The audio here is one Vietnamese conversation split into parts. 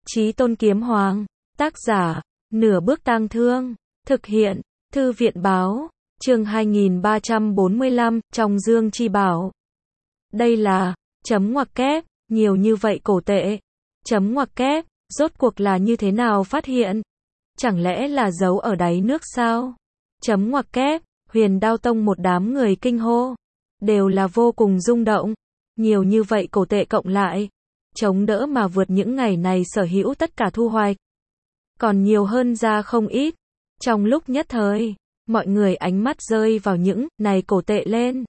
Chí Tôn Kiếm Hoàng, tác giả, Nửa Bước Tang Thương, thực hiện, Thư viện Báo, chương 2345, trong Dương Chi Bảo. Đây là, chấm ngoặc kép, nhiều như vậy cổ tệ. Chấm ngoặc kép, rốt cuộc là như thế nào phát hiện? Chẳng lẽ là giấu ở đáy nước sao? Chấm ngoặc kép, Huyền Đao Tông một đám người kinh hô. Đều là vô cùng rung động. Nhiều như vậy cổ tệ cộng lại. Chống đỡ mà vượt những ngày này sở hữu tất cả thu hoạch. Còn nhiều hơn ra không ít. Trong lúc nhất thời, mọi người ánh mắt rơi vào những này cổ tệ lên.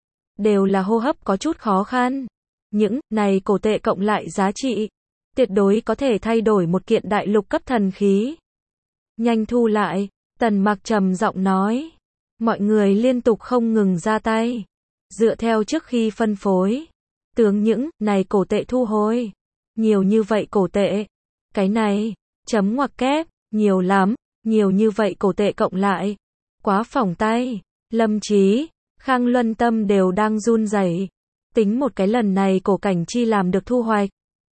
Đều là hô hấp có chút khó khăn. Những này cổ tệ cộng lại giá trị. Tuyệt đối có thể thay đổi một kiện đại lục cấp thần khí. Nhanh thu lại, Tần Mặc trầm giọng nói. Mọi người liên tục không ngừng ra tay. Dựa theo trước khi phân phối. Tướng những này cổ tệ thu hồi. Nhiều như vậy cổ tệ. Cái này, chấm ngoặc kép, nhiều lắm. Nhiều như vậy cổ tệ cộng lại. Quá phỏng tay. Lâm Chí, Khang Luân tâm đều đang run rẩy. Tính một cái lần này cổ cảnh chi làm được thu hoạch.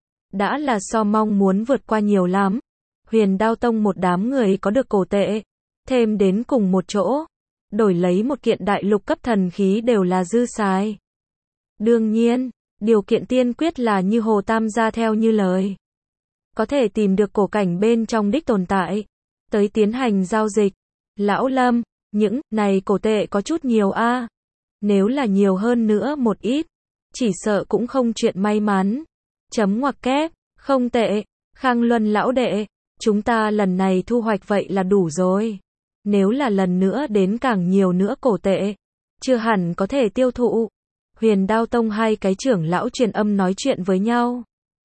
Đã là so mong muốn vượt qua nhiều lắm. Huyền Đao Tông một đám người có được cổ tệ. Thêm đến cùng một chỗ. Đổi lấy một kiện đại lục cấp thần khí đều là dư xài. Đương nhiên, điều kiện tiên quyết là như Hồ Tam gia theo như lời. Có thể tìm được cổ cảnh bên trong đích tồn tại. Tới tiến hành giao dịch. Lão Lâm, những này cổ tệ có chút nhiều a. Nếu là nhiều hơn nữa một ít. Chỉ sợ cũng không chuyện may mắn. Chấm ngoặc kép, không tệ. Khang Luân lão đệ, chúng ta lần này thu hoạch vậy là đủ rồi. Nếu là lần nữa đến càng nhiều nữa cổ tệ, chưa hẳn có thể tiêu thụ. Huyền Đao Tông hai cái trưởng lão truyền âm nói chuyện với nhau.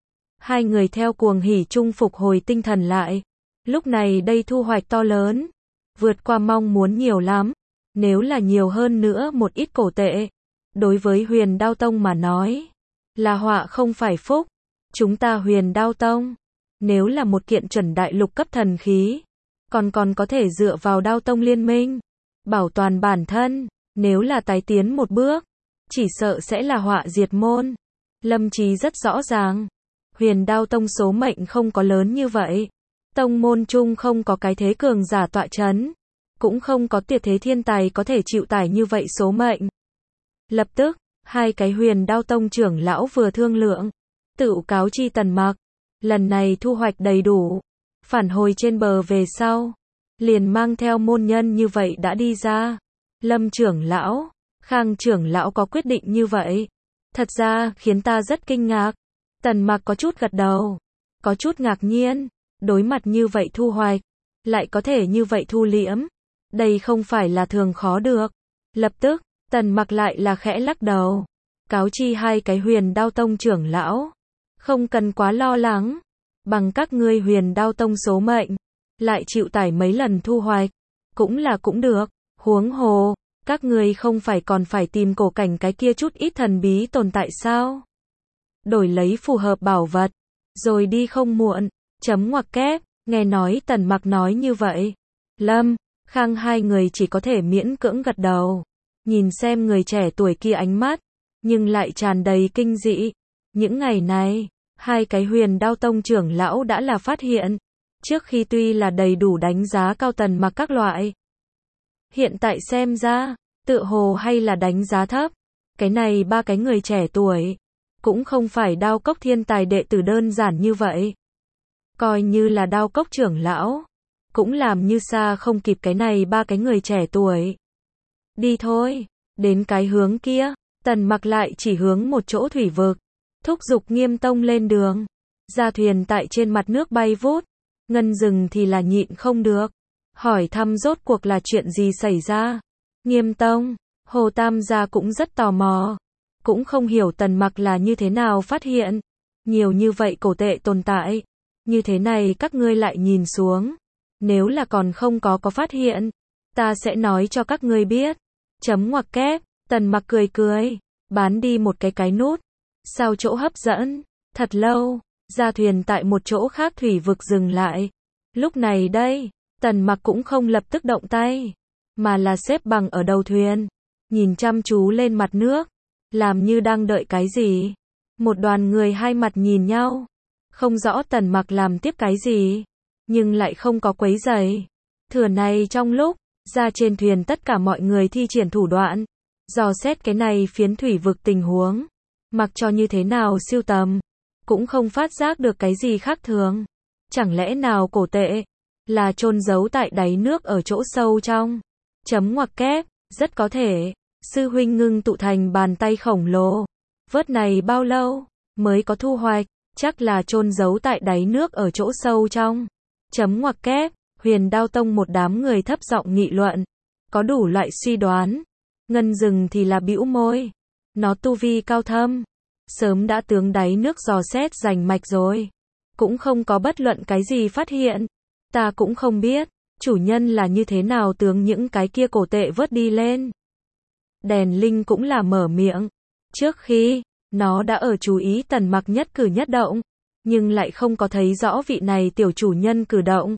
Hai người theo cuồng hỉ chung phục hồi tinh thần lại. Lúc này đây thu hoạch to lớn. Vượt qua mong muốn nhiều lắm. Nếu là nhiều hơn nữa một ít cổ tệ. Đối với Huyền Đao Tông mà nói. Là họa không phải phúc. Chúng ta Huyền Đao Tông. Nếu là một kiện chuẩn đại lục cấp thần khí. Còn có thể dựa vào Đao Tông liên minh. Bảo toàn bản thân. Nếu là tái tiến một bước. Chỉ sợ sẽ là họa diệt môn. Lâm Chí rất rõ ràng. Huyền Đao Tông số mệnh không có lớn như vậy. Tông môn chung không có cái thế cường giả tọa chấn. Cũng không có tuyệt thế thiên tài có thể chịu tải như vậy số mệnh. Lập tức, hai cái Huyền Đao Tông trưởng lão vừa thương lượng. Tự cáo chi Tần Mặc. Lần này thu hoạch đầy đủ. Phản hồi trên bờ về sau. Liền mang theo môn nhân như vậy đã đi ra. Lâm trưởng lão, Khang trưởng lão có quyết định như vậy. Thật ra khiến ta rất kinh ngạc. Tần Mặc có chút gật đầu. Có chút ngạc nhiên. Đối mặt như vậy thu hoạch. Lại có thể như vậy thu liễm. Đây không phải là thường khó được. Lập tức, Tần Mặc lại là khẽ lắc đầu. Cáo chi hai cái Huyền Đao Tông trưởng lão. Không cần quá lo lắng. Bằng các ngươi Huyền Đao Tông số mệnh. Lại chịu tải mấy lần thu hoạch. Cũng được. Huống hồ. Các ngươi không phải còn phải tìm cổ cảnh cái kia chút ít thần bí tồn tại sao? Đổi lấy phù hợp bảo vật. Rồi đi không muộn. Chấm ngoặc kép. Nghe nói Tần Mặc nói như vậy. Lâm, Khang hai người chỉ có thể miễn cưỡng gật đầu. Nhìn xem người trẻ tuổi kia ánh mắt. Nhưng lại tràn đầy kinh dị. Những ngày này, hai cái Huyền Đao Tông trưởng lão đã là phát hiện. Trước khi tuy là đầy đủ đánh giá cao Tần Mặc các loại. Hiện tại xem ra, tựa hồ hay là đánh giá thấp. Cái này ba cái người trẻ tuổi. Cũng không phải Đao Cốc thiên tài đệ tử đơn giản như vậy. Coi như là Đao Cốc trưởng lão. Cũng làm như xa không kịp cái này ba cái người trẻ tuổi. Đi thôi, đến cái hướng kia. Tần Mặc lại chỉ hướng một chỗ thủy vực. Thúc giục Nghiêm Tông lên đường. Ra thuyền tại trên mặt nước bay vút. Ngân Dừng thì là nhịn không được. Hỏi thăm rốt cuộc là chuyện gì xảy ra. Nghiêm Tông, Hồ Tam gia cũng rất tò mò. Cũng không hiểu Tần Mặc là như thế nào phát hiện. Nhiều như vậy cổ tệ tồn tại. Như thế này các ngươi lại nhìn xuống. Nếu là còn không có phát hiện. Ta sẽ nói cho các ngươi biết. Chấm ngoặc kép, Tần Mặc cười. Bán đi một cái nút. Sao chỗ hấp dẫn. Thật lâu, ra thuyền tại một chỗ khác thủy vực dừng lại. Lúc này đây, Tần Mặc cũng không lập tức động tay. Mà là xếp bằng ở đầu thuyền. Nhìn chăm chú lên mặt nước. Làm như đang đợi cái gì. Một đoàn người hai mặt nhìn nhau. Không rõ Tần Mặc làm tiếp cái gì, nhưng lại không có quấy rầy. Thừa này trong lúc, ra trên thuyền tất cả mọi người thi triển thủ đoạn, dò xét cái này phiến thủy vực tình huống. Mặc cho như thế nào siêu tầm, cũng không phát giác được cái gì khác thường. Chẳng lẽ nào cổ tệ là chôn giấu tại đáy nước ở chỗ sâu trong? Chấm ngoặc kép, rất có thể. Sư huynh ngưng tụ thành bàn tay khổng lồ. Vớt này bao lâu mới có thu hoạch? Chắc là chôn giấu tại đáy nước ở chỗ sâu trong. Chấm ngoặc kép, Huyền Đao Tông một đám người thấp giọng nghị luận, có đủ loại suy đoán. Ngân Dừng thì là bĩu môi. Nó tu vi cao thâm, sớm đã tướng đáy nước dò xét rành mạch rồi. Cũng không có bất luận cái gì phát hiện. Ta cũng không biết, chủ nhân là như thế nào tướng những cái kia cổ tệ vớt đi lên. Đèn Linh cũng là mở miệng. Trước khi, nó đã ở chú ý Tần Mặc nhất cử nhất động, nhưng lại không có thấy rõ vị này tiểu chủ nhân cử động.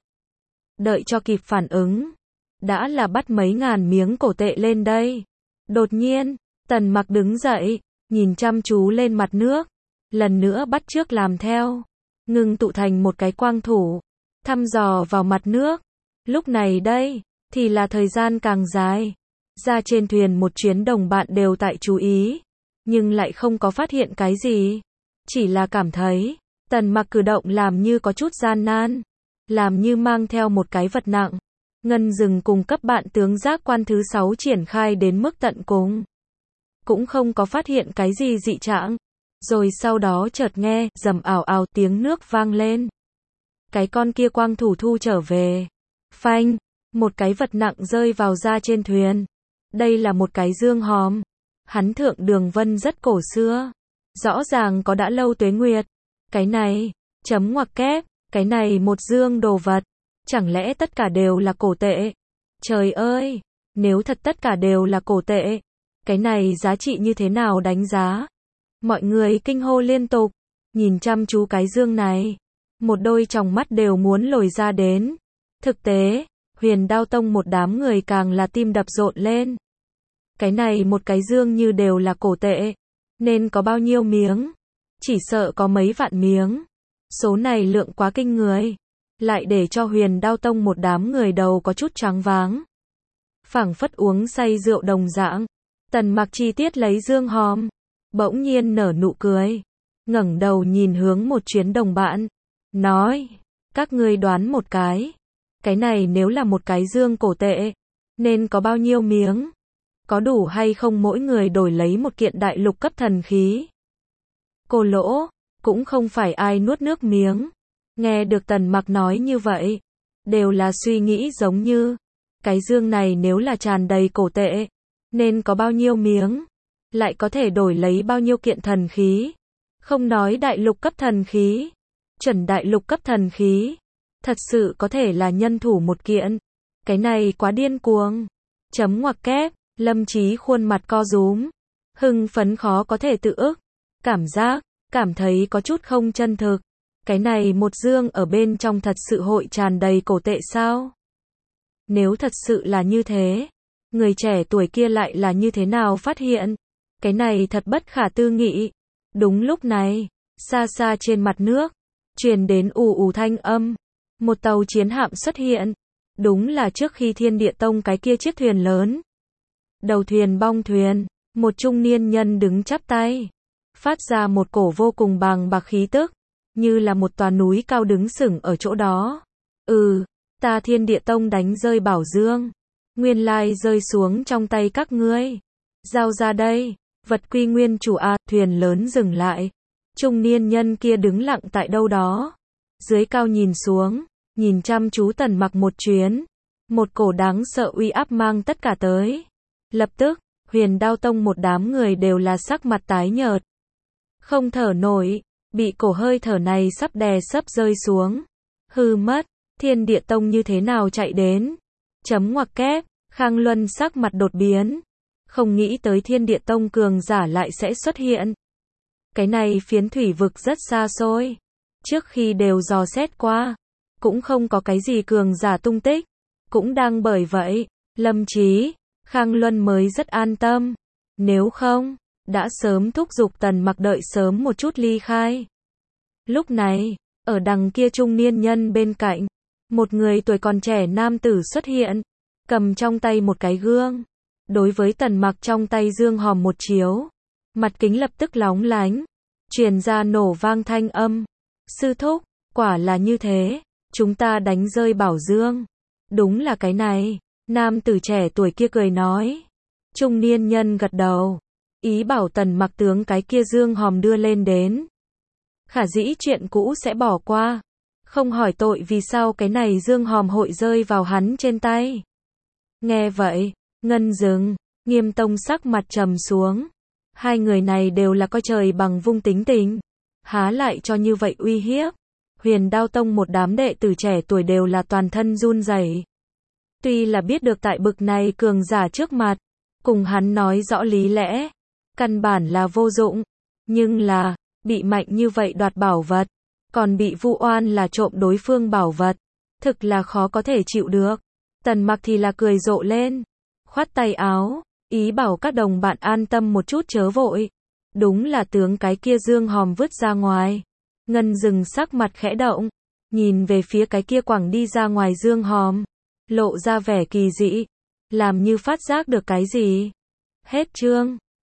Đợi cho kịp phản ứng, đã là bắt mấy ngàn miếng cổ tệ lên đây. Đột nhiên, Tần Mặc đứng dậy, nhìn chăm chú lên mặt nước, lần nữa bắt chước làm theo, ngưng tụ thành một cái quang thủ, thăm dò vào mặt nước. Lúc này đây, thì là thời gian càng dài. Ra trên thuyền một chuyến đồng bạn đều tại chú ý, nhưng lại không có phát hiện cái gì. Chỉ là cảm thấy, Tần Mặc cử động làm như có chút gian nan, làm như mang theo một cái vật nặng. Ngân Dừng cùng cấp bạn tướng giác quan thứ 6 triển khai đến mức tận cùng, cũng không có phát hiện cái gì dị trạng. Rồi sau đó chợt nghe, rầm ảo ảo tiếng nước vang lên. Cái con kia quang thủ thu trở về. Phanh, một cái vật nặng rơi vào ra trên thuyền. Đây là một cái dương hòm. Hắn thượng đường vân rất cổ xưa. Rõ ràng có đã lâu tuế nguyệt. Cái này, chấm ngoặc kép, cái này một dương đồ vật. Chẳng lẽ tất cả đều là cổ tệ? Trời ơi, nếu thật tất cả đều là cổ tệ, cái này giá trị như thế nào đánh giá? Mọi người kinh hô liên tục, nhìn chăm chú cái dương này. Một đôi tròng mắt đều muốn lồi ra đến. Thực tế, Huyền Đao Tông một đám người càng là tim đập rộn lên. Cái này một cái dương như đều là cổ tệ, nên có bao nhiêu miếng? Chỉ sợ có mấy vạn miếng. Số này lượng quá kinh người, lại để cho Huyền Đao Tông một đám người đầu có chút choáng váng. Phảng phất uống say rượu đồng dạng. Tần Mặc chi tiết lấy dương hòm, bỗng nhiên nở nụ cười, ngẩng đầu nhìn hướng một chuyến đồng bạn, nói, các ngươi đoán một cái này nếu là một cái dương cổ tệ, nên có bao nhiêu miếng? Có đủ hay không mỗi người đổi lấy một kiện đại lục cấp thần khí? Cô lỗ, cũng không phải ai nuốt nước miếng. Nghe được Tần Mặc nói như vậy, đều là suy nghĩ giống như, cái dương này nếu là tràn đầy cổ tệ, nên có bao nhiêu miếng? Lại có thể đổi lấy bao nhiêu kiện thần khí? Không nói đại lục cấp thần khí, chuẩn đại lục cấp thần khí, thật sự có thể là nhân thủ một kiện. Cái này quá điên cuồng. Chấm ngoặc kép, Lâm Chí khuôn mặt co rúm, hưng phấn khó có thể tự ức, cảm thấy có chút không chân thực. Cái này một dương ở bên trong thật sự hội tràn đầy cổ tệ sao? Nếu thật sự là như thế, người trẻ tuổi kia lại là như thế nào phát hiện? Cái này thật bất khả tư nghị. Đúng lúc này, xa xa trên mặt nước, truyền đến ù ù thanh âm. Một tàu chiến hạm xuất hiện. Đúng là trước khi Thiên Địa Tông cái kia chiếc thuyền lớn. Đầu thuyền bong thuyền, một trung niên nhân đứng chắp tay, phát ra một cổ vô cùng bàng bạc khí tức, như là một tòa núi cao đứng sừng ở chỗ đó. Ta Thiên Địa Tông đánh rơi bảo dương, nguyên lai rơi xuống trong tay các ngươi. Giao ra đây, vật quy nguyên chủ a. Thuyền lớn dừng lại. Trung niên nhân kia đứng lặng tại đâu đó, dưới cao nhìn xuống, nhìn chăm chú Tần Mặc một chuyến. Một cổ đáng sợ uy áp mang tất cả tới. Lập tức, Huyền Đao Tông một đám người đều là sắc mặt tái nhợt, không thở nổi, bị cổ hơi thở này sắp đè sấp rơi xuống. Hư mất, Thiên Địa Tông như thế nào chạy đến? Chấm ngoặc kép, Khang Luân sắc mặt đột biến, không nghĩ tới Thiên Địa Tông cường giả lại sẽ xuất hiện. Cái này phiến thủy vực rất xa xôi, trước khi đều dò xét qua, cũng không có cái gì cường giả tung tích. Cũng đang bởi vậy, Lâm Chí, Khang Luân mới rất an tâm. Nếu không, đã sớm thúc giục Tần Mặc đợi sớm một chút ly khai. Lúc này, Ở đằng kia trung niên nhân bên cạnh, một người tuổi còn trẻ nam tử xuất hiện, cầm trong tay một cái gương. Đối với Tần Mặc trong tay dương hòm một chiếu, mặt kính lập tức lóng lánh, truyền ra nổ vang thanh âm. Sư thúc, quả là như thế, chúng ta đánh rơi bảo dương. Đúng là cái này, nam tử trẻ tuổi kia cười nói. Trung niên nhân gật đầu, ý bảo Tần Mặc tướng cái kia dương hòm đưa lên đến. Khả dĩ chuyện cũ sẽ bỏ qua, không hỏi tội vì sao cái này dương hòm hội rơi vào hắn trên tay. Nghe vậy, Ngân Dừng, Nghiêm Tông sắc mặt trầm xuống. Hai người này đều là coi trời bằng vung tính tình, há lại cho như vậy uy hiếp. Huyền Đao Tông một đám đệ tử trẻ tuổi đều là toàn thân run rẩy. Tuy là biết được tại bực này cường giả trước mặt, cùng hắn nói rõ lý lẽ, căn bản là vô dụng, nhưng là, bị mạnh như vậy đoạt bảo vật, còn bị vu oan là trộm đối phương bảo vật, thực là khó có thể chịu được. Tần Mặc thì là cười rộ lên, khoát tay áo, ý bảo các đồng bạn an tâm một chút chớ vội. Đúng là tướng cái kia dương hòm vứt ra ngoài. Ngân Dừng sắc mặt khẽ động, nhìn về phía cái kia quẳng đi ra ngoài dương hòm, lộ ra vẻ kỳ dị, làm như phát giác được cái gì. Hết chương.